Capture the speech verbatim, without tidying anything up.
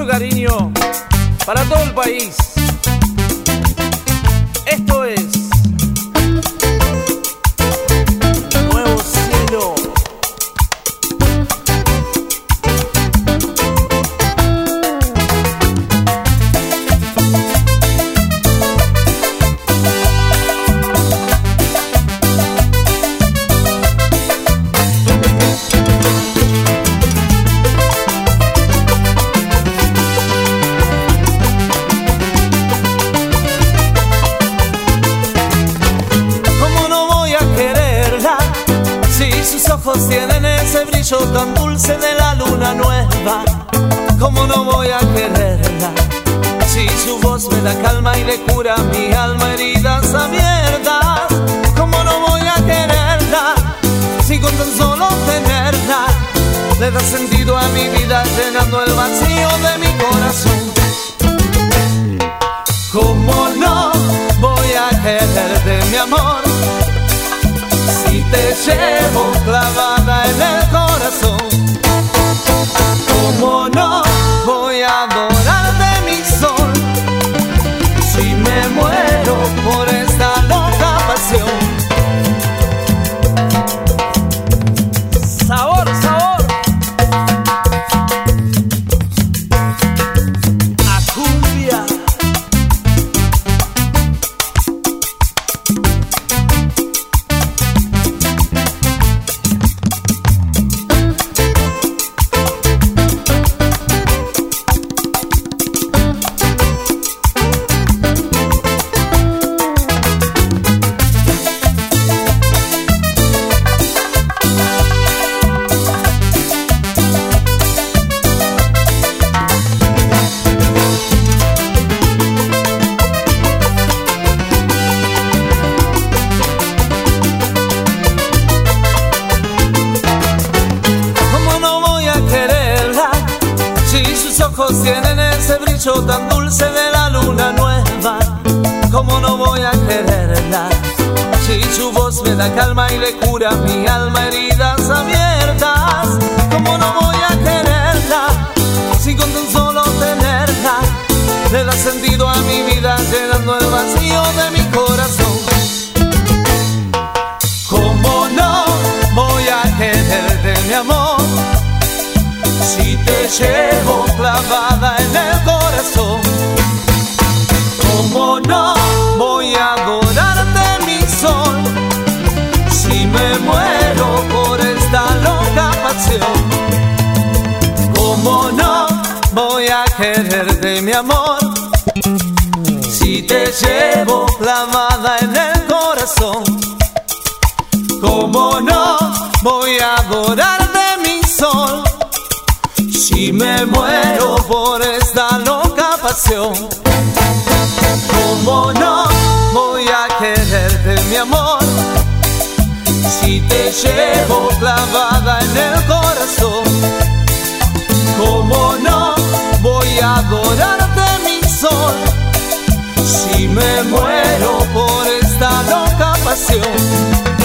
mucho cariño para todo el país. Esto es Nuevo Cielo. Ojos tienen ese brillo tan dulce de la luna nueva. ¿Cómo no voy a quererla? Si su voz me da calma y le cura mi alma heridas abiertas. ¿Cómo no voy a quererla? Si con tan solo tenerla le da sentido a mi vida, llenando el vacío de mi corazón. ¿Cómo no voy a quererte, mi amor? Si te llevo clavada en el corazón, ¿cómo no voy a adorarte, mi sol? Si me muero por esta loca pasión. Sabor, sabor a cumbia. Ojos tienen ese brillo tan dulce de la luna nueva. ¿Cómo no voy a quererla? Si su voz me da calma y le cura mi alma heridas abiertas. ¿Cómo no voy a quererla? Si con tan solo tenerla le da sentido a mi vida, llenando el vacío de mi corazón. ¿Cómo no voy a quererte, mi amor? Si te llevo clavada en el corazón, ¿cómo no voy a adorarte, mi sol? Si me muero por esta loca pasión, ¿cómo no voy a quererte, mi amor? Si te llevo clavada en el corazón, ¿cómo no voy a adorarte, mi sol? Si me muero por esta loca pasión, ¿cómo no voy a quererte, mi amor? Si te llevo clavada en el corazón, ¿cómo no voy a adorarte, mi sol? Si me muero por esta loca pasión.